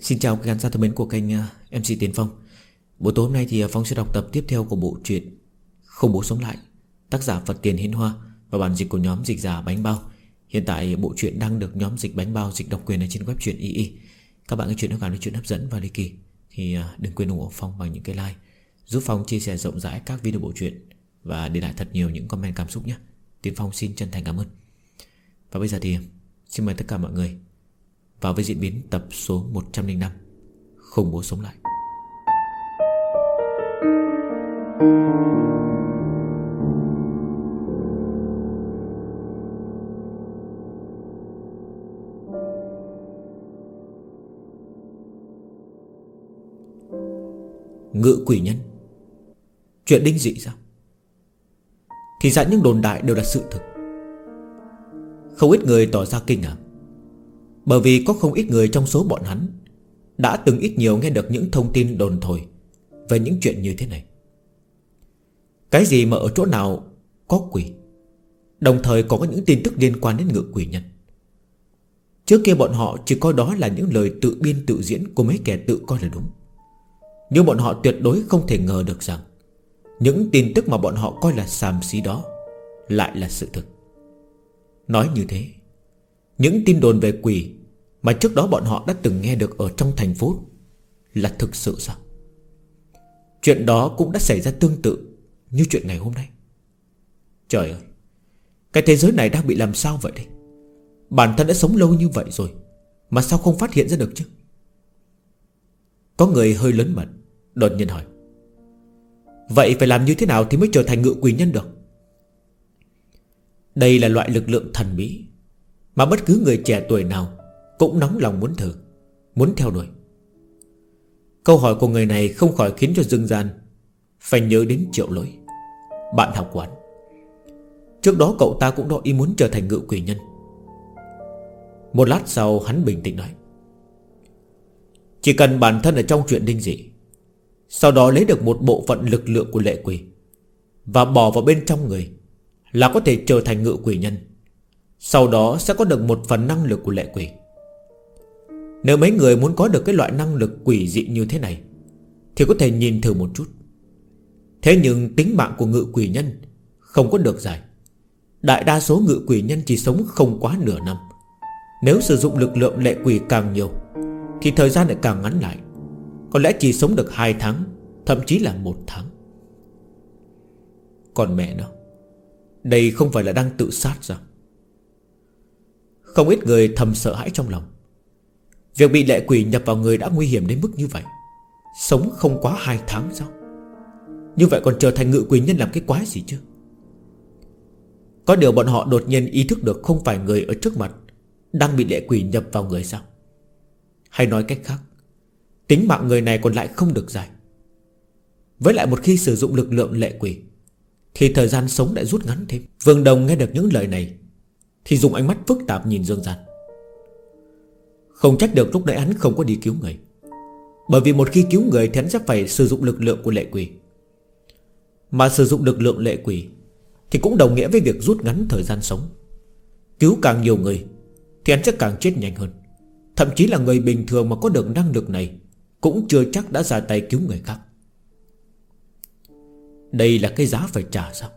Xin chào các khán giả thân mến của kênh MC Tiến Phong. Buổi tối hôm nay thì Phong sẽ đọc tập tiếp theo của bộ truyện Không Bố Sống Lại, tác giả Phật Tiền Hiến Hoa và bản dịch của nhóm dịch giả Bánh Bao. Hiện tại bộ truyện đang được nhóm dịch Bánh Bao dịch độc quyền ở trên web truyện II. Các bạn nghe chuyện nó cảm thấy chuyện hấp dẫn và ly kỳ thì đừng quên ủng hộ Phong bằng những cái like, giúp Phong chia sẻ rộng rãi các video bộ truyện và để lại thật nhiều những comment cảm xúc nhé. Tiến Phong xin chân thành cảm ơn. Và bây giờ thì xin mời tất cả mọi người vào với diễn biến tập số 105 Không Bố Sống Lại. Ngự quỷ nhân, chuyện đinh dị sao? Thì ra những đồn đại đều là sự thực. Không ít người tỏ ra kinh ngạc, bởi vì có không ít người trong số bọn hắn đã từng ít nhiều nghe được những thông tin đồn thổi về những chuyện như thế này. Cái gì mà ở chỗ nào có quỷ, đồng thời còn có những tin tức liên quan đến ngự quỷ nhân. Trước kia bọn họ chỉ coi đó là những lời tự biên tự diễn của mấy kẻ tự coi là đúng, nhưng bọn họ tuyệt đối không thể ngờ được rằng những tin tức mà bọn họ coi là xàm xí đó lại là sự thực. Nói như thế, những tin đồn về quỷ mà trước đó bọn họ đã từng nghe được ở trong thành phố là thực sự sao? Chuyện đó cũng đã xảy ra tương tự như chuyện ngày hôm nay. Trời ơi, cái thế giới này đang bị làm sao vậy đây? Bản thân đã sống lâu như vậy rồi mà sao không phát hiện ra được chứ? Có người hơi lớn mật đột nhiên hỏi: vậy phải làm như thế nào thì mới trở thành ngự quỷ nhân được? Đây là loại lực lượng thần bí mà bất cứ người trẻ tuổi nào cũng nóng lòng muốn thử, muốn theo đuổi. Câu hỏi của người này không khỏi khiến cho Dương Gian phải nhớ đến Triệu Lỗi, bạn học của hắn. Trước đó cậu ta cũng có ý muốn trở thành ngự quỷ nhân. Một lát sau hắn bình tĩnh nói: chỉ cần bản thân ở trong chuyện đinh dị, sau đó lấy được một bộ phận lực lượng của lệ quỷ và bỏ vào bên trong người là có thể trở thành ngự quỷ nhân. Sau đó sẽ có được một phần năng lực của lệ quỷ. Nếu mấy người muốn có được cái loại năng lực quỷ dị như thế này thì có thể nhìn thử một chút. Thế nhưng tính mạng của ngự quỷ nhân không có được dài. Đại đa số ngự quỷ nhân chỉ sống không quá nửa năm. Nếu sử dụng lực lượng lệ quỷ càng nhiều thì thời gian lại càng ngắn lại. Có lẽ chỉ sống được 2 tháng, thậm chí là 1 tháng. Còn mẹ nó, đây không phải là đang tự sát sao? Không ít người thầm sợ hãi trong lòng. Việc bị lệ quỷ nhập vào người đã nguy hiểm đến mức như vậy, sống không quá 2 tháng sao? Như vậy còn trở thành ngự quỷ nhân làm cái quái gì chứ? Có điều bọn họ đột nhiên ý thức được không phải người ở trước mặt đang bị lệ quỷ nhập vào người sao? Hay nói cách khác, tính mạng người này còn lại không được dài. Với lại một khi sử dụng lực lượng lệ quỷ thì thời gian sống lại rút ngắn thêm. Vương Đồng nghe được những lời này thì dùng ánh mắt phức tạp nhìn Dương Gian. Không trách được lúc nãy hắn không có đi cứu người, bởi vì một khi cứu người thì hắn sẽ phải sử dụng lực lượng của lệ quỷ. Mà sử dụng lực lượng lệ quỷ thì cũng đồng nghĩa với việc rút ngắn thời gian sống. Cứu càng nhiều người thì hắn sẽ càng chết nhanh hơn. Thậm chí là người bình thường mà có được năng lực này cũng chưa chắc đã ra tay cứu người khác. Đây là cái giá phải trả sao?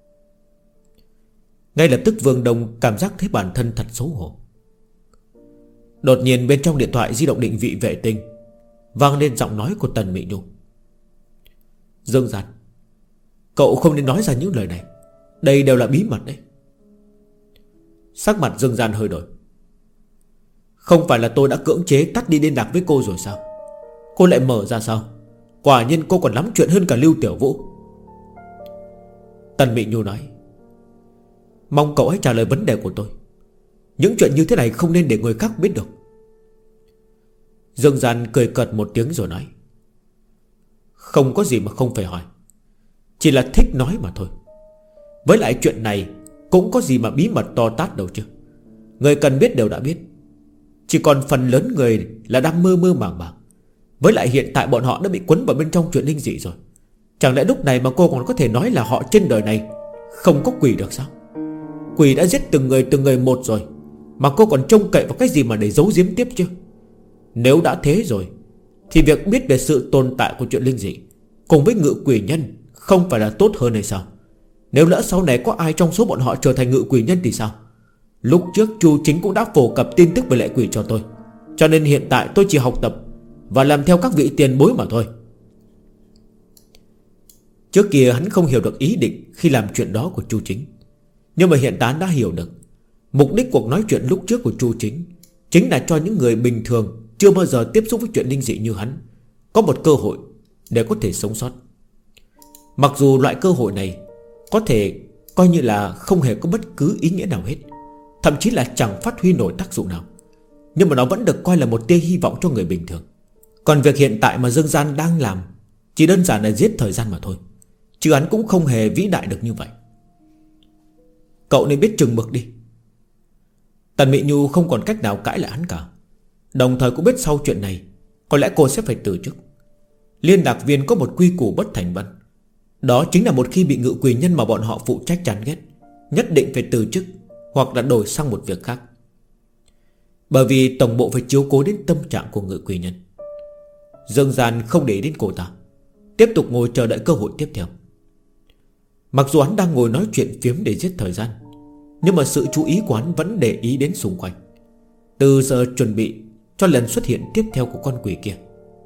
Ngay lập tức Vương Đông cảm giác thấy bản thân thật xấu hổ. Đột nhiên bên trong điện thoại di động định vị vệ tinh vang lên giọng nói của Tần Mị Nhung: Dương Gian, cậu không nên nói ra những lời này, đây đều là bí mật đấy. Sắc mặt Dương Gian hơi đổi. Không phải là tôi đã cưỡng chế tắt đi liên lạc với cô rồi sao? Cô lại mở ra sao? Quả nhiên cô còn lắm chuyện hơn cả Lưu Tiểu Vũ. Tần Mị Nhu nói: mong cậu hãy trả lời vấn đề của tôi. Những chuyện như thế này không nên để người khác biết được. Dương Gian cười cợt một tiếng rồi nói: không có gì mà không phải hỏi, chỉ là thích nói mà thôi. Với lại chuyện này cũng có gì mà bí mật to tát đâu chứ. Người cần biết đều đã biết. Chỉ còn phần lớn người là đang mơ mơ màng màng. Với lại hiện tại bọn họ đã bị quấn vào bên trong chuyện linh dị rồi. Chẳng lẽ lúc này mà cô còn có thể nói là họ trên đời này không có quỷ được sao? Quỷ đã giết từng người một rồi, mà cô còn trông cậy vào cái gì mà để giấu giếm tiếp chứ? Nếu đã thế rồi thì việc biết về sự tồn tại của chuyện linh dị cùng với ngự quỷ nhân không phải là tốt hơn hay sao? Nếu lỡ sau này có ai trong số bọn họ trở thành ngự quỷ nhân thì sao? Lúc trước Chu Chính cũng đã phổ cập tin tức về lệ quỷ cho tôi, cho nên hiện tại tôi chỉ học tập và làm theo các vị tiền bối mà thôi. Trước kia hắn không hiểu được ý định khi làm chuyện đó của Chu Chính, nhưng mà hiện tại đã hiểu được. Mục đích cuộc nói chuyện lúc trước của Chu Chính chính là cho những người bình thường chưa bao giờ tiếp xúc với chuyện linh dị như hắn có một cơ hội để có thể sống sót. Mặc dù loại cơ hội này có thể coi như là không hề có bất cứ ý nghĩa nào hết, thậm chí là chẳng phát huy nổi tác dụng nào, nhưng mà nó vẫn được coi là một tia hy vọng cho người bình thường. Còn việc hiện tại mà Dương Gian đang làm chỉ đơn giản là giết thời gian mà thôi, chứ hắn cũng không hề vĩ đại được như vậy. Cậu nên biết chừng mực đi. Tần Mị Nhu không còn cách nào cãi lại hắn cả, đồng thời cũng biết sau chuyện này có lẽ cô sẽ phải từ chức. Liên lạc viên có một quy củ bất thành văn, đó chính là một khi bị ngự quỷ nhân mà bọn họ phụ trách chán ghét, nhất định phải từ chức hoặc là đổi sang một việc khác. Bởi vì tổng bộ phải chiếu cố đến tâm trạng của ngự quỷ nhân. Dương Gian không để ý đến cô ta, tiếp tục ngồi chờ đợi cơ hội tiếp theo. Mặc dù hắn đang ngồi nói chuyện phiếm để giết thời gian, nhưng mà sự chú ý của hắn vẫn để ý đến xung quanh, từ giờ chuẩn bị cho lần xuất hiện tiếp theo của con quỷ kia.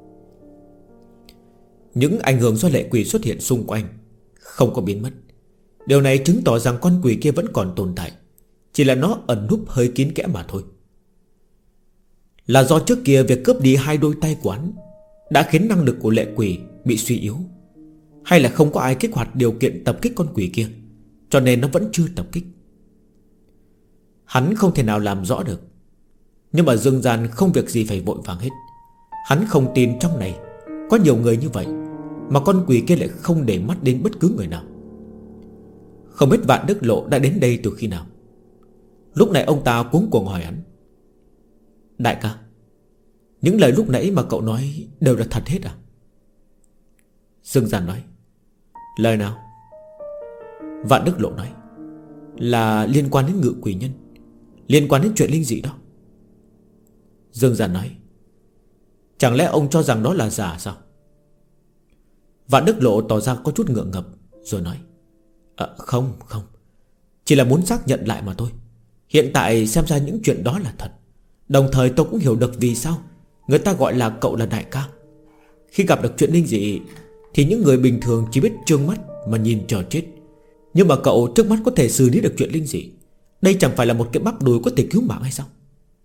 Những ảnh hưởng do lệ quỷ xuất hiện xung quanh không có biến mất. Điều này chứng tỏ rằng con quỷ kia vẫn còn tồn tại, chỉ là nó ẩn núp hơi kín kẽ mà thôi. Là do trước kia việc cướp đi 2 đôi tay của hắn đã khiến năng lực của lệ quỷ bị suy yếu, hay là không có ai kích hoạt điều kiện tập kích con quỷ kia, cho nên nó vẫn chưa tập kích? Hắn không thể nào làm rõ được. Nhưng mà Dương Gian không việc gì phải vội vàng hết. Hắn không tin trong này có nhiều người như vậy mà con quỷ kia lại không để mắt đến bất cứ người nào. Không biết Vạn Đức Lộ đã đến đây từ khi nào. Lúc này ông ta cuống cuồng hỏi hắn: Đại ca, những lời lúc nãy mà cậu nói đều là thật hết à? Dương Gian nói: Lời nào? Vạn Đức Lộ nói: Là liên quan đến ngự quỷ nhân, liên quan đến chuyện linh dị đó. Dương Gian nói: Chẳng lẽ ông cho rằng đó là giả sao? Vạn Đức Lộ tỏ ra có chút ngượng ngập rồi nói: Không, chỉ là muốn xác nhận lại mà thôi. Hiện tại xem ra những chuyện đó là thật. Đồng thời tôi cũng hiểu được vì sao người ta gọi là cậu là đại ca. Khi gặp được chuyện linh dị thì những người bình thường chỉ biết trương mắt mà nhìn chờ chết, nhưng mà cậu trước mắt có thể xử lý được chuyện linh dị. Đây chẳng phải là một cái bắp đùi có thể cứu mạng hay sao?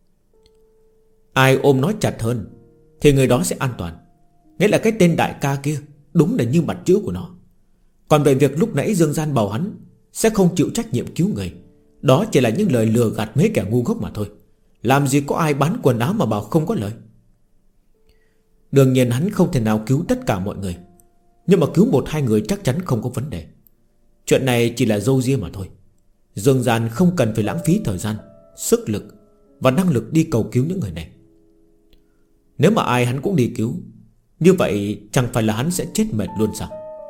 Ai ôm nó chặt hơn thì người đó sẽ an toàn. Nghĩa là cái tên đại ca kia đúng là như mặt chữ của nó. Còn về việc lúc nãy Dương Gian bảo hắn sẽ không chịu trách nhiệm cứu người, đó chỉ là những lời lừa gạt mấy kẻ ngu ngốc mà thôi. Làm gì có ai bán quần áo mà bảo không có lời. Đương nhiên hắn không thể nào cứu tất cả mọi người, nhưng mà cứu 1-2 người chắc chắn không có vấn đề. Chuyện này chỉ là râu ria mà thôi. Dương Gian không cần phải lãng phí thời gian, sức lực và năng lực đi cầu cứu những người này. Nếu mà ai hắn cũng đi cứu, như vậy chẳng phải là hắn sẽ chết mệt luôn sao?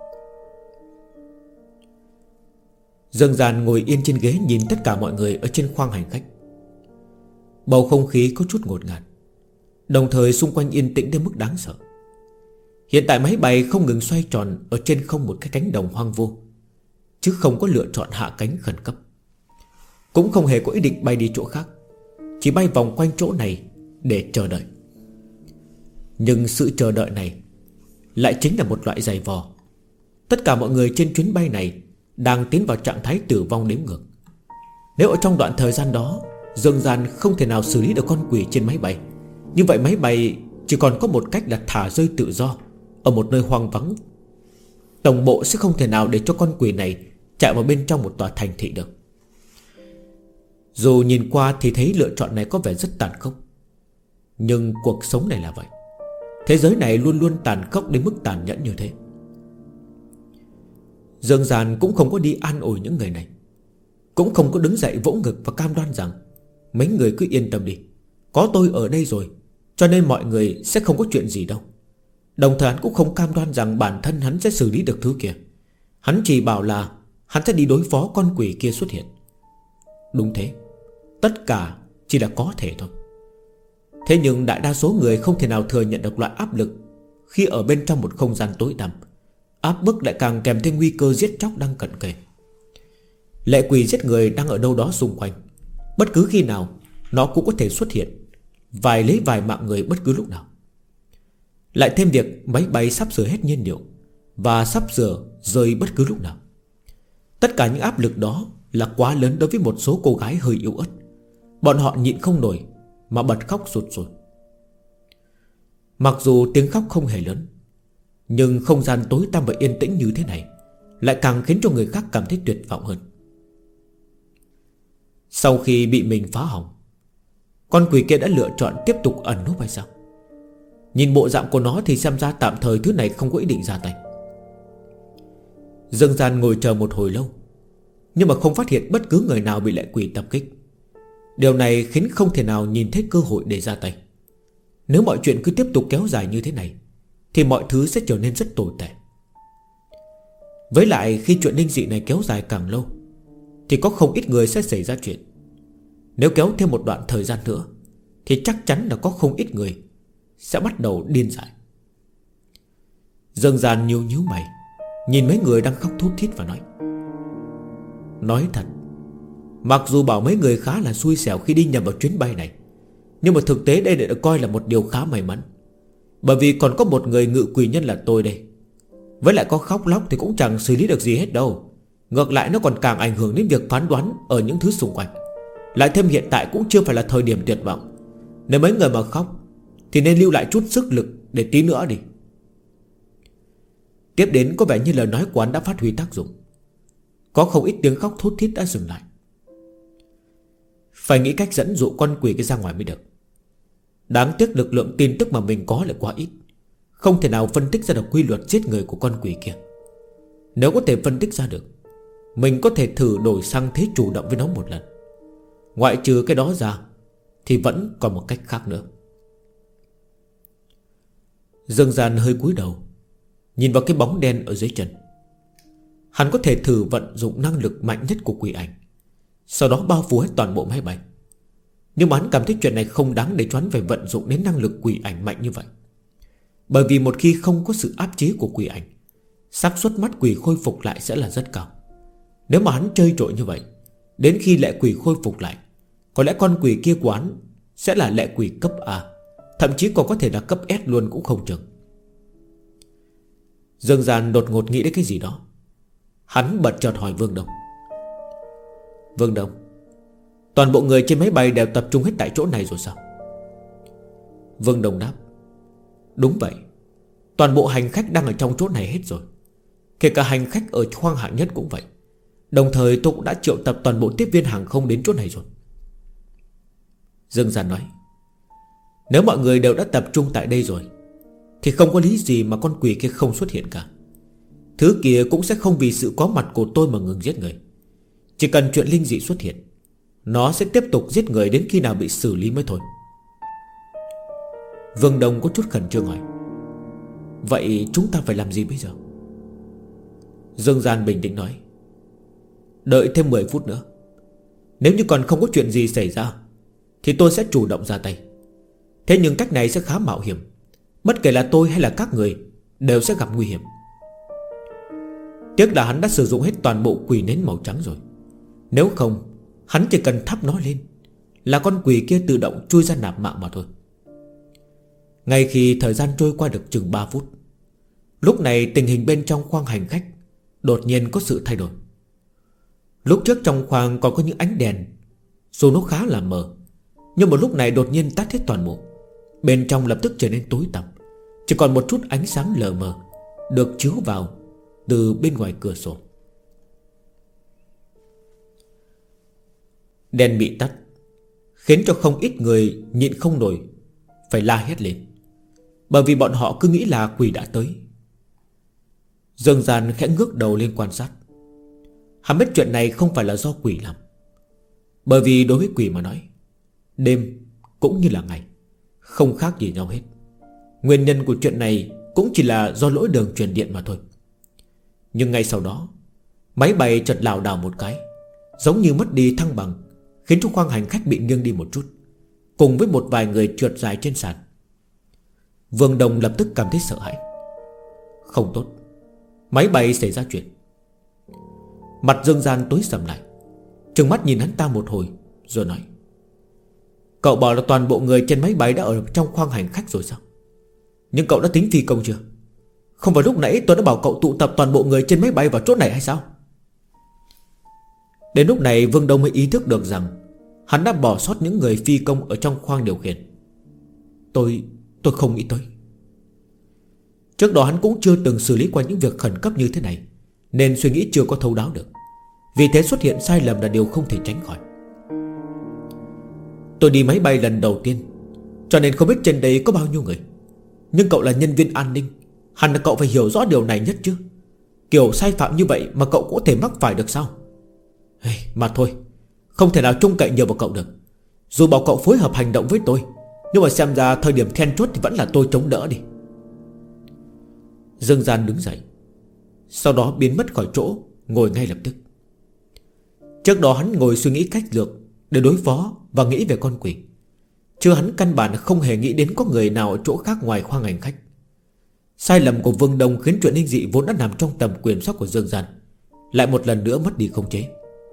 Dương Gian ngồi yên trên ghế nhìn tất cả mọi người ở trên khoang hành khách. Bầu không khí có chút ngột ngạt, đồng thời xung quanh yên tĩnh đến mức đáng sợ. Hiện tại máy bay không ngừng xoay tròn ở trên không một cái cánh đồng hoang vô, chứ không có lựa chọn hạ cánh khẩn cấp, cũng không hề có ý định bay đi chỗ khác, chỉ bay vòng quanh chỗ này để chờ đợi. Nhưng sự chờ đợi này lại chính là một loại giày vò. Tất cả mọi người trên chuyến bay này đang tiến vào trạng thái tử vong đếm ngược. Nếu ở trong đoạn thời gian đó Dương Gian không thể nào xử lý được con quỷ trên máy bay, như vậy máy bay chỉ còn có một cách là thả rơi tự do ở một nơi hoang vắng. Tổng bộ sẽ không thể nào để cho con quỷ này chạy vào bên trong một tòa thành thị được. Dù nhìn qua thì thấy lựa chọn này có vẻ rất tàn khốc, nhưng cuộc sống này là vậy. Thế giới này luôn luôn tàn khốc đến mức tàn nhẫn như thế. Dương Gian cũng không có đi an ủi những người này, cũng không có đứng dậy vỗ ngực và cam đoan rằng mấy người cứ yên tâm đi, có tôi ở đây rồi, cho nên mọi người sẽ không có chuyện gì đâu. Đồng thời hắn cũng không cam đoan rằng bản thân hắn sẽ xử lý được thứ kia. Hắn chỉ bảo là hắn sẽ đi đối phó con quỷ kia xuất hiện. Đúng thế, tất cả chỉ là có thể thôi. Thế nhưng đại đa số người không thể nào thừa nhận được loại áp lực khi ở bên trong một không gian tối tăm. Áp bức lại càng kèm thêm nguy cơ giết chóc đang cận kề. Lệ quỷ giết người đang ở đâu đó xung quanh. Bất cứ khi nào nó cũng có thể xuất hiện, lấy vài mạng người bất cứ lúc nào. Lại thêm việc máy bay sắp sửa hết nhiên liệu và sắp sửa rơi bất cứ lúc nào. Tất cả những áp lực đó là quá lớn đối với một số cô gái hơi yếu ớt. Bọn họ nhịn không nổi mà bật khóc sụt sùi. Mặc dù tiếng khóc không hề lớn, nhưng không gian tối tăm và yên tĩnh như thế này lại càng khiến cho người khác cảm thấy tuyệt vọng hơn. Sau khi bị mình phá hỏng, con quỷ kia đã lựa chọn tiếp tục ẩn núp hay sao? Nhìn bộ dạng của nó thì xem ra tạm thời thứ này không có ý định ra tay. Dương Gian ngồi chờ một hồi lâu, nhưng mà không phát hiện bất cứ người nào bị lệ quỷ tập kích. Điều này khiến không thể nào nhìn thấy cơ hội để ra tay. Nếu mọi chuyện cứ tiếp tục kéo dài như thế này thì mọi thứ sẽ trở nên rất tồi tệ. Với lại khi chuyện linh dị này kéo dài càng lâu thì có không ít người sẽ xảy ra chuyện. Nếu kéo thêm một đoạn thời gian nữa thì chắc chắn là có không ít người sẽ bắt đầu điên dại. Dương Gian nhíu nhíu mày, nhìn mấy người đang khóc thút thít và nói thật, mặc dù bảo mấy người khá là xui xẻo khi đi nhầm vào chuyến bay này, nhưng mà thực tế đây lại được coi là một điều khá may mắn. Bởi vì còn có một người ngự quỷ nhân là tôi đây. Với lại có khóc lóc thì cũng chẳng xử lý được gì hết đâu. Ngược lại nó còn càng ảnh hưởng đến việc phán đoán ở những thứ xung quanh. Lại thêm hiện tại cũng chưa phải là thời điểm tuyệt vọng. Nếu mấy người mà khóc thì nên lưu lại chút sức lực để tí nữa đi. Tiếp đến có vẻ như lời nói của hắn đã phát huy tác dụng. Có không ít tiếng khóc thút thít đã dừng lại. Phải nghĩ cách dẫn dụ con quỷ kia ra ngoài mới được. Đáng tiếc lực lượng tin tức mà mình có lại quá ít, không thể nào phân tích ra được quy luật giết người của con quỷ kia. Nếu có thể phân tích ra được, mình có thể thử đổi sang thế chủ động với nó một lần. Ngoại trừ cái đó ra thì vẫn còn một cách khác nữa. Dương Gian hơi cúi đầu, nhìn vào cái bóng đen ở dưới chân. Hắn có thể thử vận dụng năng lực mạnh nhất của quỷ ảnh, sau đó bao phủ hết toàn bộ máy bay. Nhưng mà hắn cảm thấy chuyện này không đáng để cho hắn phải vận dụng đến năng lực quỷ ảnh mạnh như vậy. Bởi vì một khi không có sự áp chế của quỷ ảnh, xác suất mắt quỷ khôi phục lại sẽ là rất cao. Nếu mà hắn chơi trội như vậy, đến khi lệ quỷ khôi phục lại, có lẽ con quỷ kia của hắn sẽ là lệ quỷ cấp A, thậm chí còn có thể là cấp S luôn cũng không chừng. Dương Gian đột ngột nghĩ đến cái gì đó. Hắn bật chợt hỏi Vương Đông. Vương Đông, toàn bộ người trên máy bay đều tập trung hết tại chỗ này rồi sao? Vương Đông đáp. Đúng vậy, toàn bộ hành khách đang ở trong chỗ này hết rồi. Kể cả hành khách ở khoang hạng nhất cũng vậy. Đồng thời tôi cũng đã triệu tập toàn bộ tiếp viên hàng không đến chỗ này rồi. Dương Gian nói. Nếu mọi người đều đã tập trung tại đây rồi thì không có lý gì mà con quỷ kia không xuất hiện cả. Thứ kia cũng sẽ không vì sự có mặt của tôi mà ngừng giết người. Chỉ cần chuyện linh dị xuất hiện, nó sẽ tiếp tục giết người đến khi nào bị xử lý mới thôi. Vương Đông có chút khẩn trương hỏi. Vậy chúng ta phải làm gì bây giờ? Dương Gian bình tĩnh nói. Đợi thêm 10 phút nữa. Nếu như còn không có chuyện gì xảy ra thì tôi sẽ chủ động ra tay. Thế nhưng cách này sẽ khá mạo hiểm. Bất kể là tôi hay là các người đều sẽ gặp nguy hiểm. Tiếc là hắn đã sử dụng hết toàn bộ quỷ nến màu trắng rồi. Nếu không, hắn chỉ cần thắp nó lên là con quỷ kia tự động chui ra nạp mạng mà thôi. Ngay khi thời gian trôi qua được chừng 3 phút, lúc này tình hình bên trong khoang hành khách đột nhiên có sự thay đổi. Lúc trước trong khoang còn có những ánh đèn, dù nó khá là mờ, nhưng mà lúc này đột nhiên tắt hết toàn bộ. Bên trong lập tức trở nên tối tăm, chỉ còn một chút ánh sáng lờ mờ được chiếu vào từ bên ngoài cửa sổ. Đèn bị tắt khiến cho không ít người nhịn không nổi phải la hét lên, bởi vì bọn họ cứ nghĩ là quỷ đã tới. Dương Gian khẽ ngước đầu lên quan sát. Hắn biết chuyện này không phải là do quỷ làm. Bởi vì đối với quỷ mà nói, đêm cũng như là ngày, không khác gì nhau hết. Nguyên nhân của chuyện này cũng chỉ là do lỗi đường truyền điện mà thôi. Nhưng ngay sau đó, máy bay chợt lảo đảo một cái, giống như mất đi thăng bằng, khiến cho khoang hành khách bị nghiêng đi một chút. cùng với một vài người trượt dài trên sàn. Vương Đông lập tức cảm thấy sợ hãi. Không tốt, máy bay xảy ra chuyện. Mặt Dương Gian tối sầm lại, trừng mắt nhìn hắn ta một hồi rồi nói: Cậu bảo là toàn bộ người trên máy bay đã ở trong khoang hành khách rồi sao? Nhưng cậu đã tính phi công chưa? Không phải lúc nãy tôi đã bảo cậu tụ tập toàn bộ người trên máy bay vào chỗ này hay sao? Đến lúc này Vương Đông mới ý thức được rằng hắn đã bỏ sót những người phi công ở trong khoang điều khiển. Tôi không nghĩ tới. Trước đó hắn cũng chưa từng xử lý qua những việc khẩn cấp như thế này, nên suy nghĩ chưa có thấu đáo được. Vì thế xuất hiện sai lầm là điều không thể tránh khỏi. Tôi đi máy bay lần đầu tiên, cho nên không biết trên đây có bao nhiêu người. Nhưng cậu là nhân viên an ninh, hẳn là cậu phải hiểu rõ điều này nhất chứ. Kiểu sai phạm như vậy mà cậu cũng có thể mắc phải được sao? Mà thôi, không thể nào trông cậy nhiều vào cậu được. Dù bảo cậu phối hợp hành động với tôi, nhưng mà xem ra thời điểm then chốt thì vẫn là tôi chống đỡ đi. Dương Gian đứng dậy, sau đó biến mất khỏi chỗ, ngồi ngay lập tức. Trước đó hắn ngồi suy nghĩ cách lược để đối phó và nghĩ về con quỷ, chứ hắn căn bản không hề nghĩ đến có người nào ở chỗ khác ngoài khoang hành khách. Sai lầm của Vương Đông khiến chuyện linh dị vốn đã nằm trong tầm quyền soát của Dương Gian lại một lần nữa mất đi khống chế.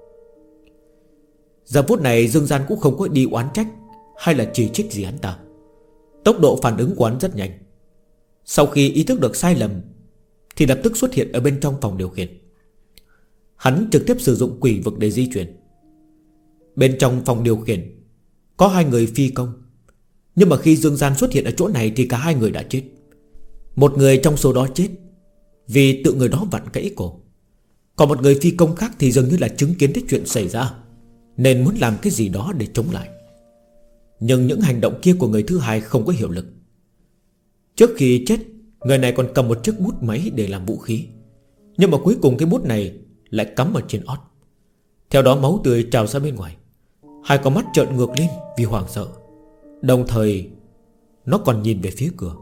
Giờ phút này Dương Gian cũng không có đi oán trách hay là chỉ trích gì hắn ta. Tốc độ phản ứng của hắn rất nhanh. Sau khi ý thức được sai lầm thì lập tức xuất hiện ở bên trong phòng điều khiển. Hắn trực tiếp sử dụng quỷ vực để di chuyển. Bên trong phòng điều khiển có 2 người phi công, nhưng mà khi Dương Gian xuất hiện ở chỗ này thì cả 2 người đã chết. Một người trong số đó chết vì tự người đó vặn gãy cổ, còn một người phi công khác thì dường như là chứng kiến thấy chuyện xảy ra nên muốn làm cái gì đó để chống lại. Nhưng những hành động kia của người thứ hai không có hiệu lực. Trước khi chết, người này còn cầm một chiếc bút máy để làm vũ khí, nhưng mà cuối cùng cái bút này lại cắm ở trên ót. Theo đó máu tươi trào ra bên ngoài. 2 con mắt trợn ngược lên vì hoảng sợ, đồng thời nó còn nhìn về phía cửa.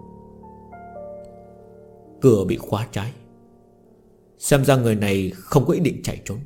Cửa bị khóa trái. Xem ra người này không có ý định chạy trốn.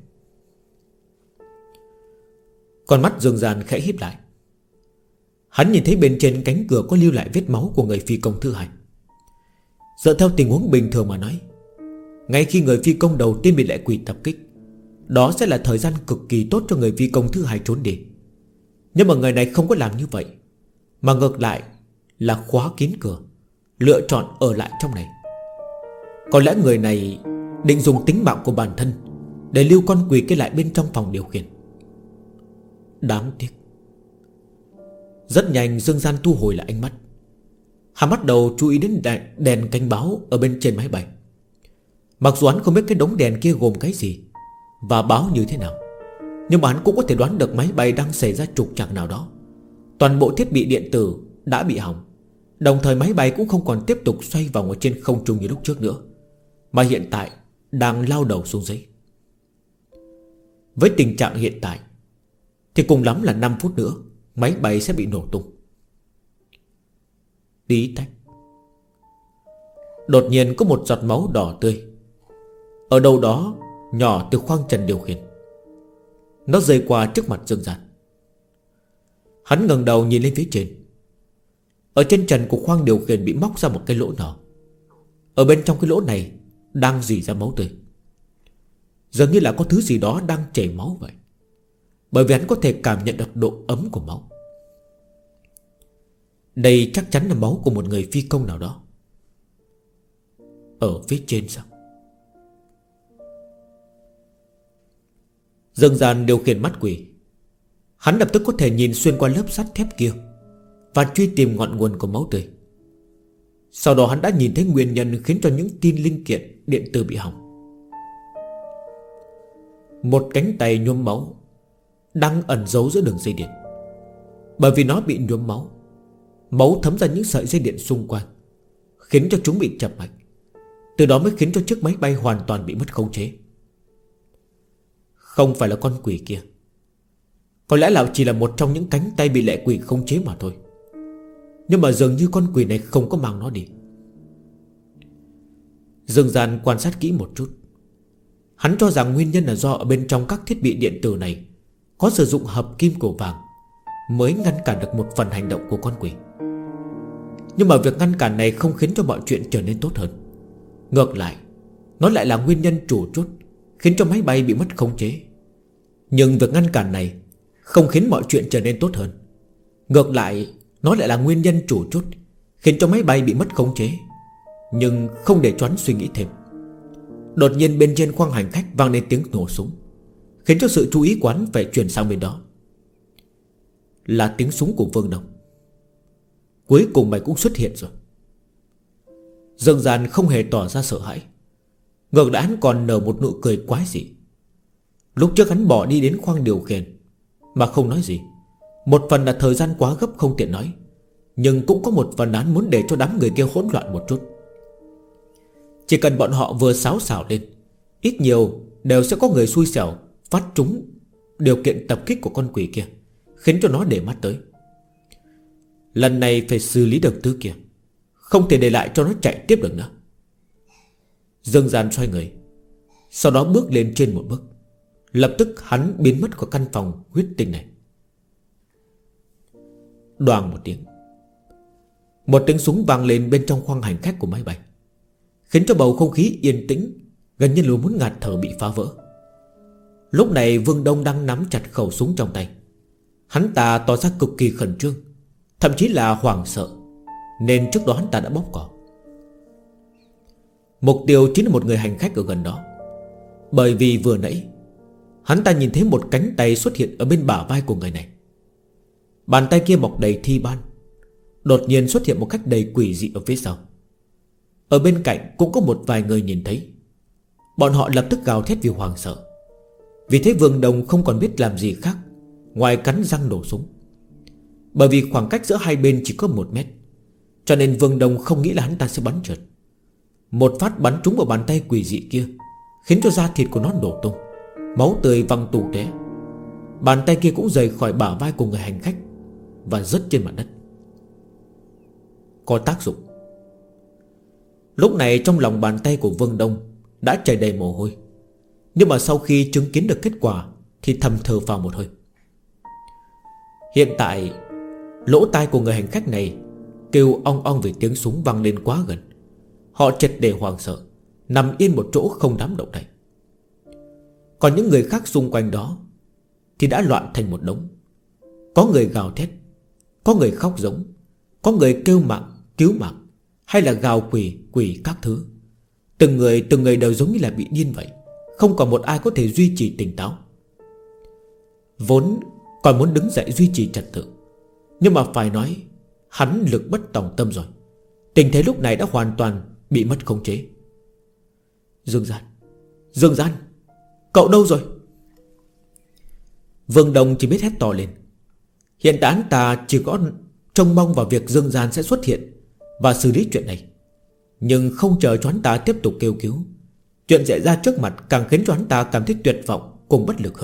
Con mắt Dương Gian khẽ híp lại. Hắn nhìn thấy bên trên cánh cửa có lưu lại vết máu của người phi công thứ hai. Dựa theo tình huống bình thường mà nói, ngay khi người phi công đầu tiên bị lệ quỷ tập kích, đó sẽ là thời gian cực kỳ tốt cho người phi công thứ hai trốn đi. Nhưng mà người này không có làm như vậy, mà ngược lại là khóa kín cửa, lựa chọn ở lại trong này. Có lẽ người này định dùng tính mạng của bản thân để lưu con quỷ kia lại bên trong phòng điều khiển. Đáng tiếc. Rất nhanh Dương Gian thu hồi lại ánh mắt. Hắn bắt đầu chú ý đến đèn cảnh báo ở bên trên máy bay. Mặc dù hắn không biết cái đống đèn kia gồm cái gì và báo như thế nào, nhưng mà hắn cũng có thể đoán được máy bay đang xảy ra trục trặc nào đó. Toàn bộ thiết bị điện tử đã bị hỏng, đồng thời máy bay cũng không còn tiếp tục xoay vòng ở trên không trung như lúc trước nữa, mà hiện tại đang lao đầu xuống dưới. Với tình trạng hiện tại thì cùng lắm là 5 phút nữa máy bay sẽ bị nổ tung. Tí tách. Đột nhiên có một giọt máu đỏ tươi ở đâu đó nhỏ từ khoang trần điều khiển. Nó rơi qua trước mặt Dương Gian. Hắn ngẩng đầu nhìn lên phía trên. Ở trên trần của khoang điều khiển bị móc ra một cái lỗ nhỏ. Ở bên trong cái lỗ này đang rỉ ra máu tươi. Dường như là có thứ gì đó đang chảy máu vậy, bởi vì hắn có thể cảm nhận được độ ấm của máu. Đây chắc chắn là máu của một người phi công nào đó. Ở phía trên sao? Dương Gian điều khiển mắt quỷ. Hắn lập tức có thể nhìn xuyên qua lớp sắt thép kia và truy tìm ngọn nguồn của máu tươi. Sau đó hắn đã nhìn thấy nguyên nhân khiến cho những tin linh kiện điện tử bị hỏng. Một cánh tay nhuốm máu đang ẩn giấu giữa đường dây điện. Bởi vì nó bị nhuốm máu, máu thấm ra những sợi dây điện xung quanh, khiến cho chúng bị chập mạch. Từ đó mới khiến cho chiếc máy bay hoàn toàn bị mất khống chế. Không phải là con quỷ kia, có lẽ là chỉ là một trong những cánh tay bị lệ quỷ khống chế mà thôi. Nhưng mà dường như con quỷ này không có mang nó đi. Dương Gian quan sát kỹ một chút. Hắn cho rằng nguyên nhân là do ở bên trong các thiết bị điện tử này có sử dụng hợp kim của vàng, mới ngăn cản được một phần hành động của con quỷ. Nhưng mà việc ngăn cản này không khiến cho mọi chuyện trở nên tốt hơn. Ngược lại, nó lại là nguyên nhân chủ chốt khiến cho máy bay bị mất khống chế. Nhưng việc ngăn cản này không khiến mọi chuyện trở nên tốt hơn. Ngược lại, nó lại là nguyên nhân chủ chốt khiến cho máy bay bị mất khống chế. Nhưng không để choán suy nghĩ thêm. Đột nhiên bên trên khoang hành khách vang lên tiếng nổ súng, khiến cho sự chú ý quán phải chuyển sang bên đó. Là tiếng súng của Vương Đông. Cuối cùng mày cũng xuất hiện rồi. Dương Gian không hề tỏ ra sợ hãi. Ngược lại hắn còn nở một nụ cười quái dị. Lúc trước hắn bỏ đi đến khoang điều khiển mà không nói gì. Một phần là thời gian quá gấp không tiện nói, nhưng cũng có một phần hắn muốn để cho đám người kia hỗn loạn một chút. Chỉ cần bọn họ vừa xáo xảo lên, ít nhiều đều sẽ có người xui xẻo phát trúng điều kiện tập kích của con quỷ kia, khiến cho nó để mắt tới. Lần này phải xử lý được thứ kia, không thể để lại cho nó chạy tiếp được nữa. Dương Gian xoay người, sau đó bước lên trên một bước. Lập tức hắn biến mất khỏi căn phòng huyết tinh này. Đoàng một tiếng, một tiếng súng vang lên bên trong khoang hành khách của máy bay, khiến cho bầu không khí yên tĩnh gần như luôn muốn ngạt thở bị phá vỡ. Lúc này Vương Đông đang nắm chặt khẩu súng trong tay. Hắn ta tỏ ra cực kỳ khẩn trương, thậm chí là hoảng sợ, nên trước đó hắn ta đã bóp cò. Mục tiêu chính là một người hành khách ở gần đó. Bởi vì vừa nãy hắn ta nhìn thấy một cánh tay xuất hiện ở bên bả vai của người này. Bàn tay kia mọc đầy thi ban, đột nhiên xuất hiện một cách đầy quỷ dị ở phía sau. Ở bên cạnh cũng có một vài người nhìn thấy. Bọn họ lập tức gào thét vì hoảng sợ. Vì thế Vương Đông không còn biết làm gì khác ngoài cắn răng nổ súng. Bởi vì khoảng cách giữa hai bên chỉ có 1 mét, cho nên Vương Đông không nghĩ là hắn ta sẽ bắn trượt. Một phát bắn trúng vào bàn tay quỷ dị kia, khiến cho da thịt của nó nổ tung, máu tươi văng tù tóe. Bàn tay kia cũng rời khỏi bả vai của người hành khách và rớt trên mặt đất. Có tác dụng. Lúc này trong lòng bàn tay của Vương Đông đã chảy đầy mồ hôi. Nhưng mà sau khi chứng kiến được kết quả thì thầm thở phào một hơi. Hiện tại lỗ tai của người hành khách này kêu ong ong vì tiếng súng vang lên quá gần. Họ triệt để hoảng sợ, nằm yên một chỗ không dám động đậy. Còn những người khác xung quanh đó thì đã loạn thành một đống. Có người gào thét, có người khóc giống, có người kêu mạng, cứu mạng, hay là gào quỷ các thứ. Từng người đều giống như là bị điên vậy, không còn một ai có thể duy trì tỉnh táo. Vốn còn muốn đứng dậy duy trì trật tự, nhưng mà phải nói hắn lực bất tòng tâm rồi. Tình thế lúc này đã hoàn toàn bị mất khống chế. Dương Gian, cậu đâu rồi? Vương Đông chỉ biết hét to lên. Hiện tại hắn ta chỉ có trông mong vào việc Dương Gian sẽ xuất hiện và xử lý chuyện này. Nhưng không chờ cho hắn ta tiếp tục kêu cứu, chuyện xảy ra trước mặt càng khiến cho hắn ta cảm thấy tuyệt vọng cùng bất lực hơn.